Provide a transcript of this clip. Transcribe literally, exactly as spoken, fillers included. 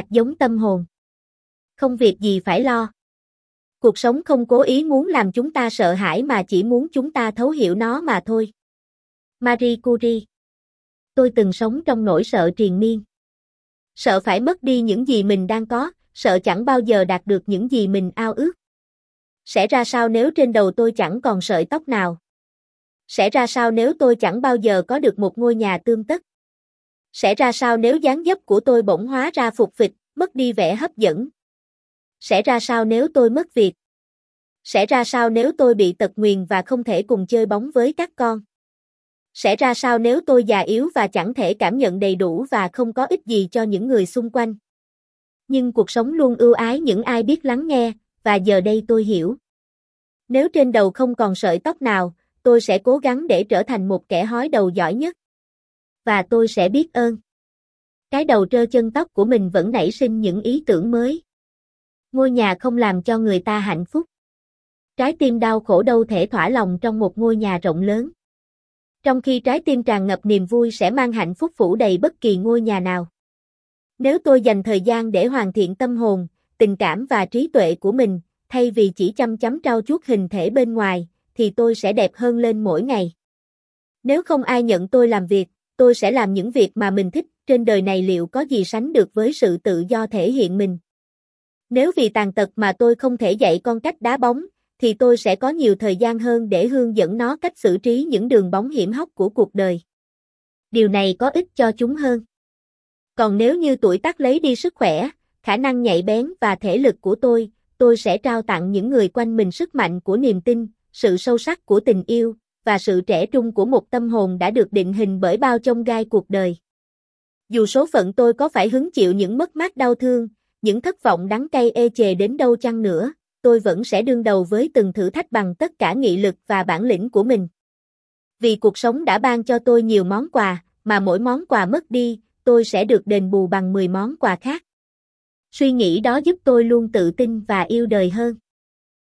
Hạt giống tâm hồn. Không việc gì phải lo. Cuộc sống không cố ý muốn làm chúng ta sợ hãi mà chỉ muốn chúng ta thấu hiểu nó mà thôi. Marie Curie. Tôi từng sống trong nỗi sợ triền miên. Sợ phải mất đi những gì mình đang có, sợ chẳng bao giờ đạt được những gì mình ao ước. Sẽ ra sao nếu trên đầu tôi chẳng còn sợi tóc nào? Sẽ ra sao nếu tôi chẳng bao giờ có được một ngôi nhà tươm tất? Sẽ ra sao nếu dáng dấp của tôi bỗng hóa ra phục phịch, mất đi vẻ hấp dẫn? Sẽ ra sao nếu tôi mất việc? Sẽ ra sao nếu tôi bị tật nguyền và không thể cùng chơi bóng với các con? Sẽ ra sao nếu tôi già yếu và chẳng thể cảm nhận đầy đủ và không có ích gì cho những người xung quanh? Nhưng cuộc sống luôn ưu ái những ai biết lắng nghe, và giờ đây tôi hiểu. Nếu trên đầu không còn sợi tóc nào, tôi sẽ cố gắng để trở thành một kẻ hói đầu giỏi nhất. Và tôi sẽ biết ơn. Cái đầu trơ chân tóc của mình vẫn nảy sinh những ý tưởng mới. Ngôi nhà không làm cho người ta hạnh phúc. Trái tim đau khổ đâu thể thỏa lòng trong một ngôi nhà rộng lớn. Trong khi trái tim tràn ngập niềm vui sẽ mang hạnh phúc phủ đầy bất kỳ ngôi nhà nào. Nếu tôi dành thời gian để hoàn thiện tâm hồn, tình cảm và trí tuệ của mình, thay vì chỉ chăm chăm trau chuốt hình thể bên ngoài, thì tôi sẽ đẹp hơn lên mỗi ngày. Nếu không ai nhận tôi làm việc, tôi sẽ làm những việc mà mình thích, trên đời này liệu có gì sánh được với sự tự do thể hiện mình. Nếu vì tàn tật mà tôi không thể dạy con cách đá bóng, thì tôi sẽ có nhiều thời gian hơn để hướng dẫn nó cách xử trí những đường bóng hiểm hóc của cuộc đời. Điều này có ích cho chúng hơn. Còn nếu như tuổi tác lấy đi sức khỏe, khả năng nhạy bén và thể lực của tôi, tôi sẽ trao tặng những người quanh mình sức mạnh của niềm tin, sự sâu sắc của tình yêu, và sự trẻ trung của một tâm hồn đã được định hình bởi bao chông gai cuộc đời. Dù số phận tôi có phải hứng chịu những mất mát đau thương, những thất vọng đắng cay ê chề đến đâu chăng nữa, tôi vẫn sẽ đương đầu với từng thử thách bằng tất cả nghị lực và bản lĩnh của mình. Vì cuộc sống đã ban cho tôi nhiều món quà, mà mỗi món quà mất đi, tôi sẽ được đền bù bằng mười món quà khác. Suy nghĩ đó giúp tôi luôn tự tin và yêu đời hơn.